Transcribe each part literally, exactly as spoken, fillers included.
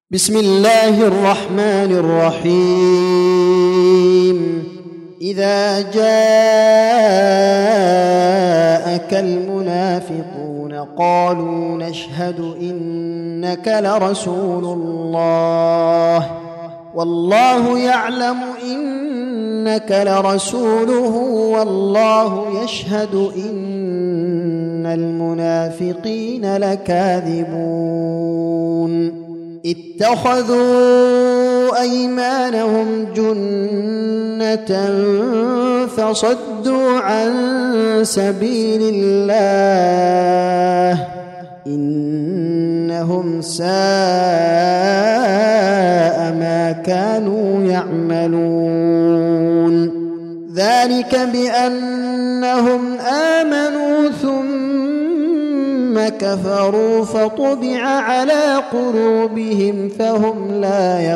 بسم الله الرحمن الرحيم. إذا جاءك المنافقون قالوا نشهد إنك لرسول الله والله يعلم إنك لرسوله والله يشهد إن المنافقين لكاذبون. اتخذوا أيمانهم جنة فصدوا عن سبيل الله إنهم ساء ما كانوا يعملون. ذلك بأنهم آمنوا ثم كفروا فطبع على قلوبهم فهم لا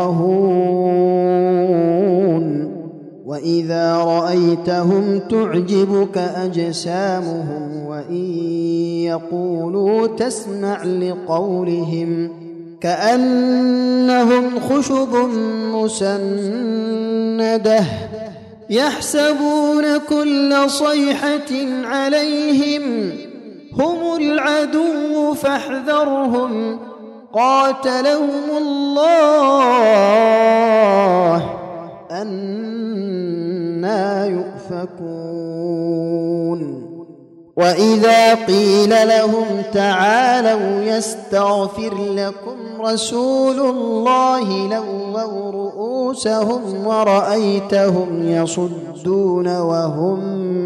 يفقهون. وإذا رأيتهم تعجبك أجسامهم وإن يقولوا تسمع لقولهم كأنهم خشب مسندة يحسبون كل صيحة عليهم هم العدو فاحذرهم قاتلهم الله أنى يؤفكون. وإذا قيل لهم تعالوا يستغفر لكم رسول الله لووا رؤوسهم ورأيتهم يصدون وهم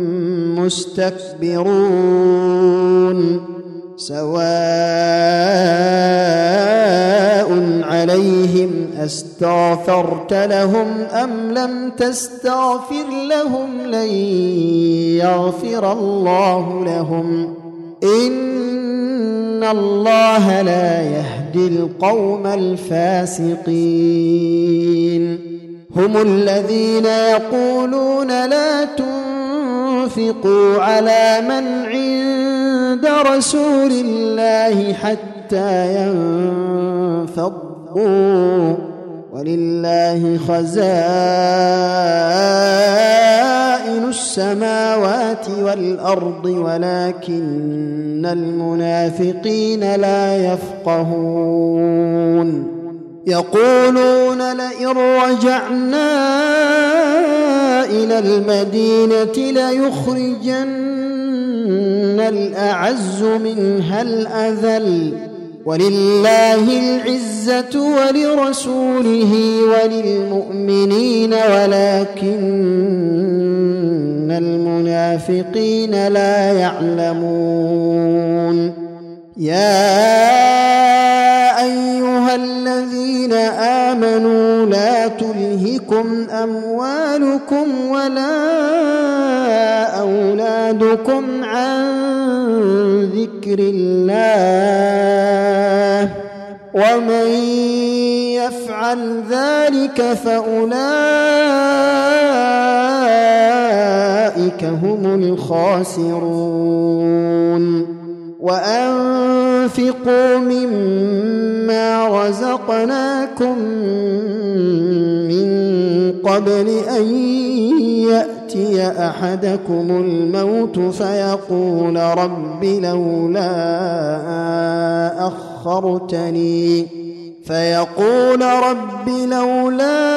مستكبرون. سواء عليهم أستغفرت لهم أم لم تستغفر لهم لن يغفر الله لهم إن الله لا يهدي القوم الفاسقين. هم الذين يقولون لا تنفقوا على من عند رسول الله حتى ينفضوا ولله خزائن السماوات والأرض ولكن المنافقين لا يفقهون. يقولون لئن رجعنا إلى المدينة ليخرجن الأعز منها الأذل ولله العزة ولرسوله وللمؤمنين ولكن المنافقين لا يعلمون. يا أيها الذين آمنوا لا تلهكم أموالكم ولا أولادكم عن ذكر الله ومن يفعل ذلك فأولئك هم الخاسرون. وأنفقوا مما رزقناكم من قبل أن يأتي أحدكم الموت فيقول رب لولا أخرتني فيقول رب لولا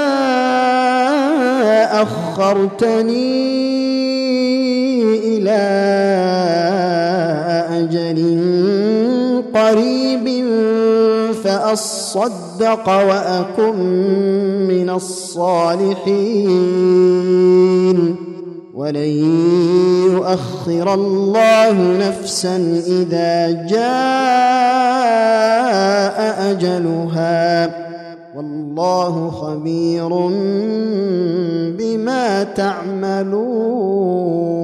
أخرتني إلى أجل قريب فأصدق وأكن من الصالحين ولن يؤخر الله نفسا إذا جاء أجلها والله خبير بما تعملون.